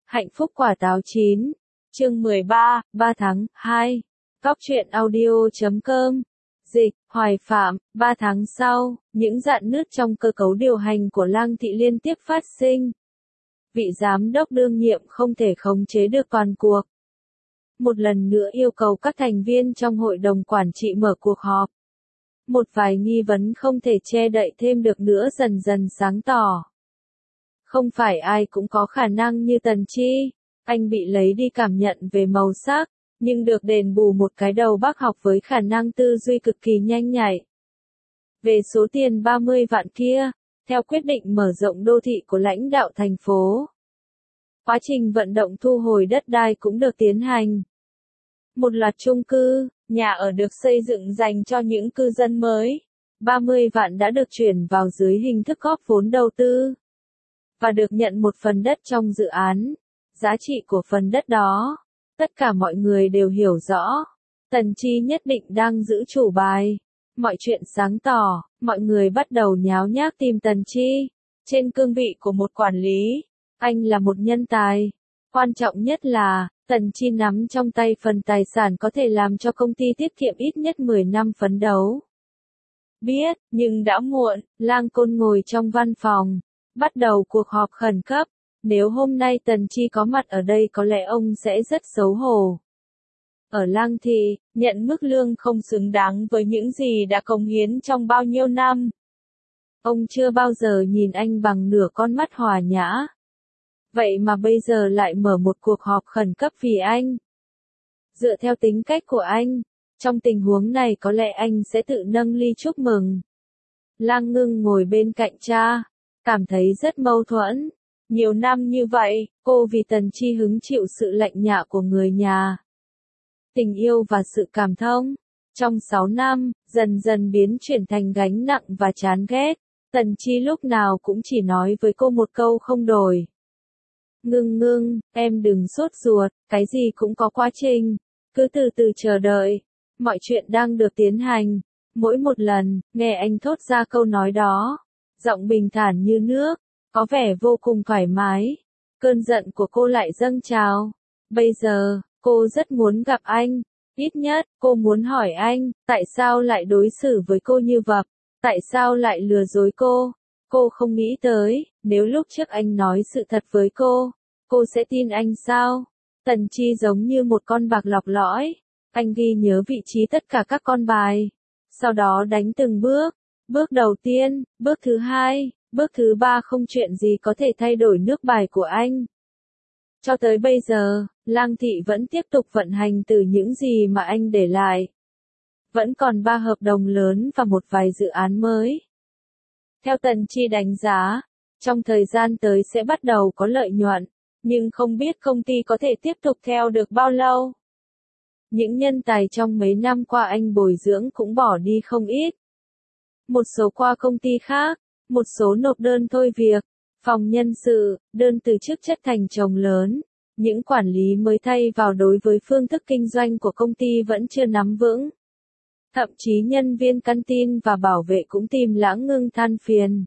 Hạnh phúc quả táo chín. Chương 13, 3 tháng 2. Cóc truyện audio.com. Dịch, Hoài Phạm. 3 tháng sau, những rạn nứt trong cơ cấu điều hành của Lang Thị liên tiếp phát sinh. Vị giám đốc đương nhiệm không thể khống chế được toàn cuộc. Một lần nữa yêu cầu các thành viên trong hội đồng quản trị mở cuộc họp. Một vài nghi vấn không thể che đậy thêm được nữa dần dần sáng tỏ. Không phải ai cũng có khả năng như Tần Chi, anh bị lấy đi cảm nhận về màu sắc, nhưng được đền bù một cái đầu bác học với khả năng tư duy cực kỳ nhanh nhạy. Về số tiền 30 vạn kia, theo quyết định mở rộng đô thị của lãnh đạo thành phố, quá trình vận động thu hồi đất đai cũng được tiến hành. Một loạt chung cư, nhà ở được xây dựng dành cho những cư dân mới. 30 vạn đã được chuyển vào dưới hình thức góp vốn đầu tư và được nhận một phần đất trong dự án. Giá trị của phần đất đó, tất cả mọi người đều hiểu rõ. Tần Chi nhất định đang giữ chủ bài. Mọi chuyện sáng tỏ, mọi người bắt đầu nháo nhác tìm Tần Chi. Trên cương vị của một quản lý, anh là một nhân tài. Quan trọng nhất là, Tần Chi nắm trong tay phần tài sản có thể làm cho công ty tiết kiệm ít nhất 10 năm phấn đấu. Biết, nhưng đã muộn. Lang Côn ngồi trong văn phòng, bắt đầu cuộc họp khẩn cấp. Nếu hôm nay Tần Chi có mặt ở đây có lẽ ông sẽ rất xấu hổ. Ở Lang Thị, nhận mức lương không xứng đáng với những gì đã cống hiến trong bao nhiêu năm. Ông chưa bao giờ nhìn anh bằng nửa con mắt hòa nhã. Vậy mà bây giờ lại mở một cuộc họp khẩn cấp vì anh. Dựa theo tính cách của anh, trong tình huống này có lẽ anh sẽ tự nâng ly chúc mừng. Lang Ngưng ngồi bên cạnh cha, cảm thấy rất mâu thuẫn. Nhiều năm như vậy, cô vì Tần Chi hứng chịu sự lạnh nhạt của người nhà. Tình yêu và sự cảm thông, trong 6 năm, dần dần biến chuyển thành gánh nặng và chán ghét. Tần Chi lúc nào cũng chỉ nói với cô một câu không đổi. Ngưng, em đừng sốt ruột, cái gì cũng có quá trình. Cứ từ từ chờ đợi. Mọi chuyện đang được tiến hành. Mỗi một lần, nghe anh thốt ra câu nói đó, giọng bình thản như nước, có vẻ vô cùng thoải mái. Cơn giận của cô lại dâng trào. Bây giờ, cô rất muốn gặp anh. Ít nhất, cô muốn hỏi anh, tại sao lại đối xử với cô như vậy? Tại sao lại lừa dối cô? Cô không nghĩ tới, nếu lúc trước anh nói sự thật với cô sẽ tin anh sao? Tần Chi giống như một con bạc lọc lõi. Anh ghi nhớ vị trí tất cả các con bài. Sau đó đánh từng bước. Bước đầu tiên, bước thứ hai, bước thứ ba không chuyện gì có thể thay đổi nước bài của anh. Cho tới bây giờ, Lang Thị vẫn tiếp tục vận hành từ những gì mà anh để lại. Vẫn còn 3 hợp đồng lớn và một vài dự án mới. Theo Tần Chi đánh giá, trong thời gian tới sẽ bắt đầu có lợi nhuận, nhưng không biết công ty có thể tiếp tục theo được bao lâu. Những nhân tài trong mấy năm qua anh bồi dưỡng cũng bỏ đi không ít. Một số qua công ty khác, một số nộp đơn thôi việc, phòng nhân sự, đơn từ chức chất thành chồng lớn. Những quản lý mới thay vào đối với phương thức kinh doanh của công ty vẫn chưa nắm vững. Thậm chí nhân viên căn tin và bảo vệ cũng tìm Lang Ngưng than phiền.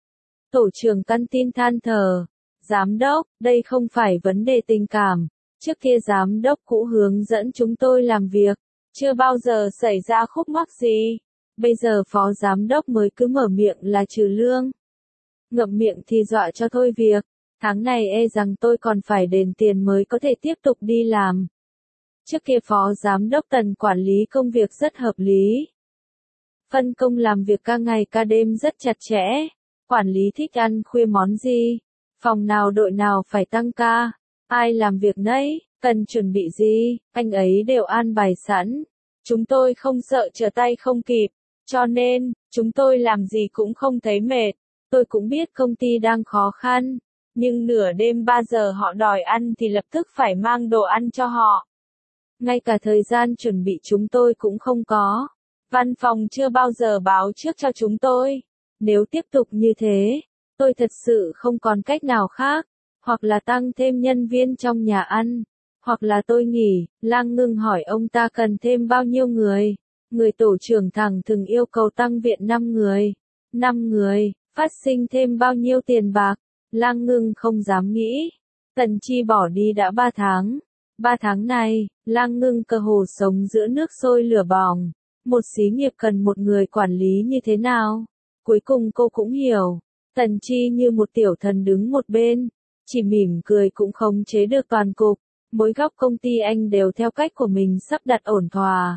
Tổ trưởng căn tin than thở, giám đốc, đây không phải vấn đề tình cảm. Trước kia giám đốc cũ hướng dẫn chúng tôi làm việc, chưa bao giờ xảy ra khúc mắc gì. Bây giờ phó giám đốc mới cứ mở miệng là trừ lương. Ngậm miệng thì dọa cho thôi việc. Tháng này e rằng tôi còn phải đền tiền mới có thể tiếp tục đi làm. Trước kia phó giám đốc Tần quản lý công việc rất hợp lý. Phân công làm việc ca ngày ca đêm rất chặt chẽ. Quản lý thích ăn khuya món gì. Phòng nào đội nào phải tăng ca. Ai làm việc nấy, cần chuẩn bị gì, anh ấy đều an bài sẵn. Chúng tôi không sợ trở tay không kịp. Cho nên, chúng tôi làm gì cũng không thấy mệt. Tôi cũng biết công ty đang khó khăn. Nhưng nửa đêm 3 giờ họ đòi ăn thì lập tức phải mang đồ ăn cho họ. Ngay cả thời gian chuẩn bị chúng tôi cũng không có. Văn phòng chưa bao giờ báo trước cho chúng tôi. Nếu tiếp tục như thế, tôi thật sự không còn cách nào khác. Hoặc là tăng thêm nhân viên trong nhà ăn. Hoặc là tôi nghỉ. Lang Ngưng hỏi ông ta cần thêm bao nhiêu người. Người tổ trưởng thẳng thừng yêu cầu tăng viện 5 người. 5 người, phát sinh thêm bao nhiêu tiền bạc. Lang Ngưng không dám nghĩ. Tần Chi bỏ đi đã 3 tháng. 3 tháng này, Lang Ngưng cơ hồ sống giữa nước sôi lửa bỏng. Một xí nghiệp cần một người quản lý như thế nào? Cuối cùng cô cũng hiểu. Tần Chi như một tiểu thần đứng một bên, chỉ mỉm cười cũng khống chế được toàn cục. Mỗi góc công ty anh đều theo cách của mình sắp đặt ổn thỏa.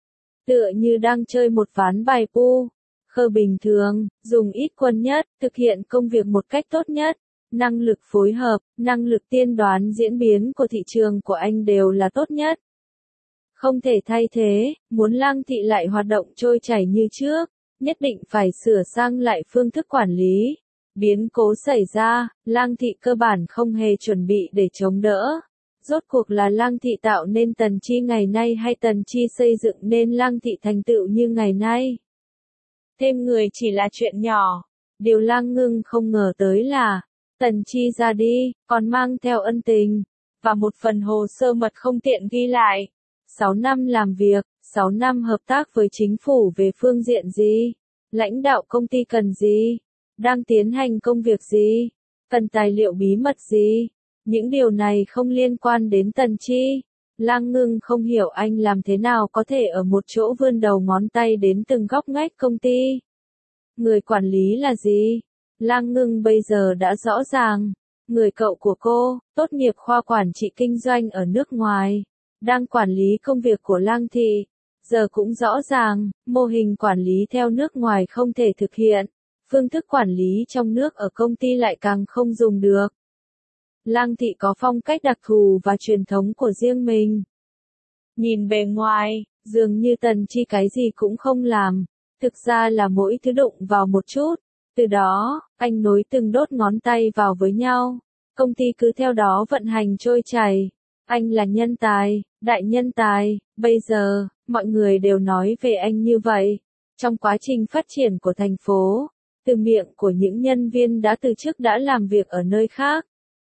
Tựa như đang chơi một ván bài pu. Khơ bình thường, dùng ít quân nhất, thực hiện công việc một cách tốt nhất. Năng lực phối hợp, năng lực tiên đoán diễn biến của thị trường của anh đều là tốt nhất. Không thể thay thế, muốn Lang Thị lại hoạt động trôi chảy như trước, nhất định phải sửa sang lại phương thức quản lý. Biến cố xảy ra, Lang Thị cơ bản không hề chuẩn bị để chống đỡ. Rốt cuộc là Lang Thị tạo nên Tần Chi ngày nay hay Tần Chi xây dựng nên Lang Thị thành tựu như ngày nay? Thêm người chỉ là chuyện nhỏ. Điều Lang Ngưng không ngờ tới là, Tần Chi ra đi, còn mang theo ân tình, và một phần hồ sơ mật không tiện ghi lại. 6 năm làm việc, 6 năm hợp tác với chính phủ về phương diện gì? Lãnh đạo công ty cần gì? Đang tiến hành công việc gì? Cần tài liệu bí mật gì? Những điều này không liên quan đến Tần Chi. Lang Ngưng không hiểu anh làm thế nào có thể ở một chỗ vươn đầu ngón tay đến từng góc ngách công ty. Người quản lý là gì? Lang Ngưng bây giờ đã rõ ràng. Người cậu của cô, tốt nghiệp khoa quản trị kinh doanh ở nước ngoài, đang quản lý công việc của Lang Thị. Giờ cũng rõ ràng, mô hình quản lý theo nước ngoài không thể thực hiện. Phương thức quản lý trong nước ở công ty lại càng không dùng được. Lang Thị có phong cách đặc thù và truyền thống của riêng mình. Nhìn bề ngoài, dường như Tần Chi cái gì cũng không làm. Thực ra là mỗi thứ đụng vào một chút. Từ đó, anh nối từng đốt ngón tay vào với nhau. Công ty cứ theo đó vận hành trôi chảy. Anh là nhân tài, đại nhân tài. Bây giờ, mọi người đều nói về anh như vậy. Trong quá trình phát triển của thành phố, từ miệng của những nhân viên đã từ chức đã làm việc ở nơi khác.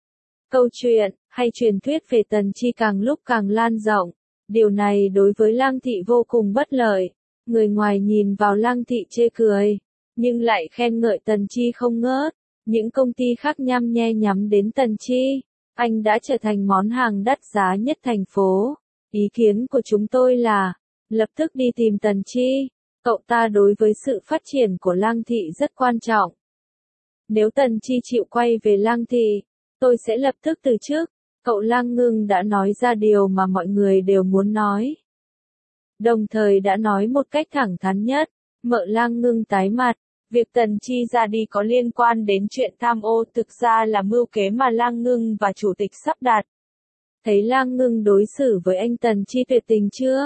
Câu chuyện, hay truyền thuyết về Tần Chi càng lúc càng lan rộng. Điều này đối với Lang Thị vô cùng bất lợi. Người ngoài nhìn vào Lang Thị chê cười, nhưng lại khen ngợi Tần Chi không ngớt. Những công ty khác nhăm nhe nhắm đến Tần Chi. Anh đã trở thành món hàng đắt giá nhất thành phố. Ý kiến của chúng tôi là, lập tức đi tìm Tần Chi. Cậu ta đối với sự phát triển của Lang Thị rất quan trọng. Nếu Tần Chi chịu quay về Lang Thị, tôi sẽ lập tức từ chức. Cậu Lang Ngưng đã nói ra điều mà mọi người đều muốn nói. Đồng thời đã nói một cách thẳng thắn nhất. Mợ Lang Ngưng tái mặt. Việc Tần Chi ra đi có liên quan đến chuyện tham ô, thực ra là mưu kế mà Lang Ngưng và chủ tịch sắp đặt. Thấy Lang Ngưng đối xử với anh Tần Chi tuyệt tình chưa?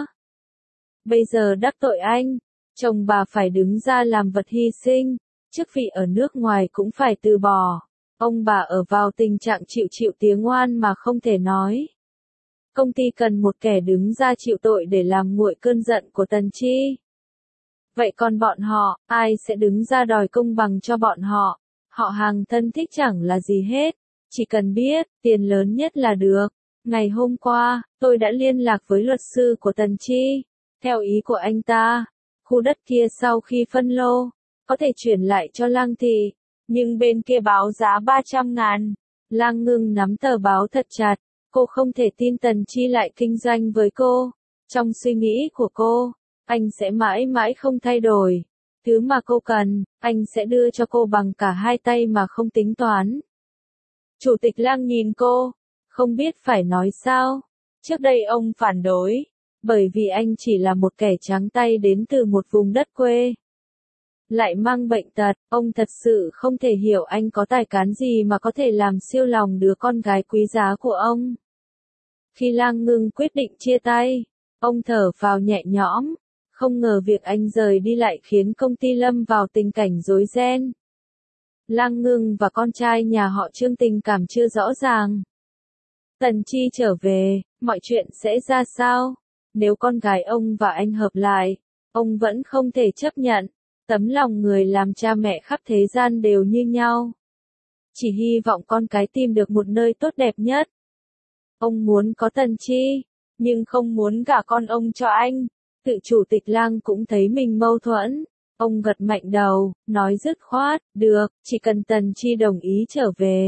Bây giờ đắc tội anh, chồng bà phải đứng ra làm vật hy sinh, chức vị ở nước ngoài cũng phải từ bỏ. Ông bà ở vào tình trạng chịu chịu tiếng oan mà không thể nói. Công ty cần một kẻ đứng ra chịu tội để làm nguội cơn giận của Tần Chi. Vậy còn bọn họ, ai sẽ đứng ra đòi công bằng cho bọn họ? Họ hàng thân thích chẳng là gì hết. Chỉ cần biết, tiền lớn nhất là được. Ngày hôm qua, tôi đã liên lạc với luật sư của Tần Chi. Theo ý của anh ta, khu đất kia sau khi phân lô, có thể chuyển lại cho Lang Thị. Nhưng bên kia báo giá 300.000. Lang Ngưng nắm tờ báo thật chặt. Cô không thể tin Tần Chi lại kinh doanh với cô. Trong suy nghĩ của cô, anh sẽ mãi mãi không thay đổi. Thứ mà cô cần, anh sẽ đưa cho cô bằng cả hai tay mà không tính toán. Chủ tịch Lang nhìn cô, không biết phải nói sao. Trước đây ông phản đối, bởi vì anh chỉ là một kẻ trắng tay đến từ một vùng đất quê. Lại mang bệnh tật, ông thật sự không thể hiểu anh có tài cán gì mà có thể làm siêu lòng đứa con gái quý giá của ông. Khi Lang Ngưng quyết định chia tay, ông thở phào nhẹ nhõm, không ngờ việc anh rời đi lại khiến công ty lâm vào tình cảnh rối ren. Lang Ngưng và con trai nhà họ Trương tình cảm chưa rõ ràng. Tần Chi trở về, mọi chuyện sẽ ra sao? Nếu con gái ông và anh hợp lại, ông vẫn không thể chấp nhận. Tấm lòng người làm cha mẹ khắp thế gian đều như nhau. Chỉ hy vọng con cái tìm được một nơi tốt đẹp nhất. Ông muốn có Tần Chi, nhưng không muốn gả con ông cho anh. Tự chủ tịch Lang cũng thấy mình mâu thuẫn. Ông gật mạnh đầu, nói dứt khoát, được, chỉ cần Tần Chi đồng ý trở về.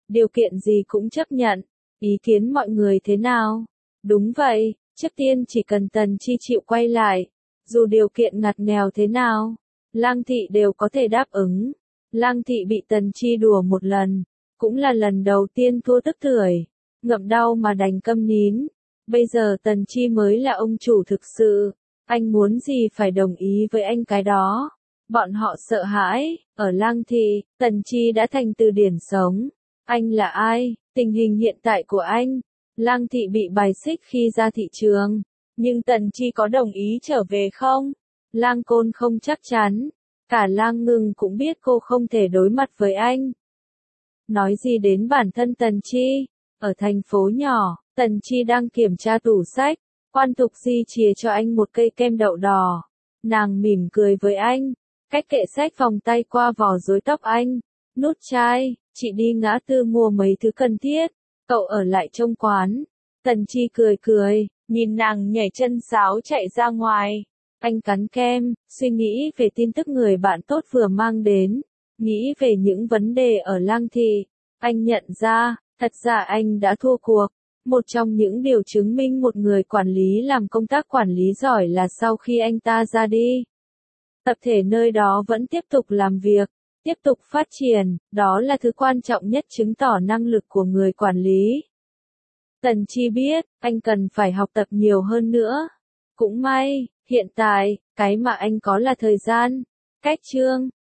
điều kiện gì cũng chấp nhận. Ý kiến mọi người thế nào? Đúng vậy, trước tiên chỉ cần Tần Chi chịu quay lại, dù điều kiện ngặt nghèo thế nào, Lang Thị đều có thể đáp ứng. Lang Thị bị Tần Chi đùa một lần, cũng là lần đầu tiên thua tức tưởi, ngậm đau mà đành câm nín. Bây giờ Tần Chi mới là ông chủ thực sự, anh muốn gì phải đồng ý với anh cái đó. Bọn họ sợ hãi, ở Lang Thị, Tần Chi đã thành từ điển sống. Anh là ai? Tình hình hiện tại của anh? Lang Thị bị bài xích khi ra thị trường, nhưng Tần Chi có đồng ý trở về không? Lang Côn không chắc chắn, cả Lang Ngưng cũng biết cô không thể đối mặt với anh. Nói gì đến bản thân Tần Chi, ở thành phố nhỏ, Tần Chi đang kiểm tra tủ sách, Quan Tục Di chìa cho anh một cây kem đậu đỏ. Nàng mỉm cười với anh, cách kệ sách vòng tay qua vò rối tóc anh. Nút chai, chị đi ngã tư mua mấy thứ cần thiết, cậu ở lại trong quán. Tần Chi cười cười, nhìn nàng nhảy chân sáo chạy ra ngoài. Anh cắn kem, suy nghĩ về tin tức người bạn tốt vừa mang đến, nghĩ về những vấn đề ở Lang Thị. Anh nhận ra, thật ra anh đã thua cuộc. Một trong những điều chứng minh một người quản lý làm công tác quản lý giỏi là sau khi anh ta ra đi, tập thể nơi đó vẫn tiếp tục làm việc, tiếp tục phát triển, đó là thứ quan trọng nhất chứng tỏ năng lực của người quản lý. Tần Chi biết, anh cần phải học tập nhiều hơn nữa. Cũng may, hiện tại, cái mà anh có là thời gian. Cách chương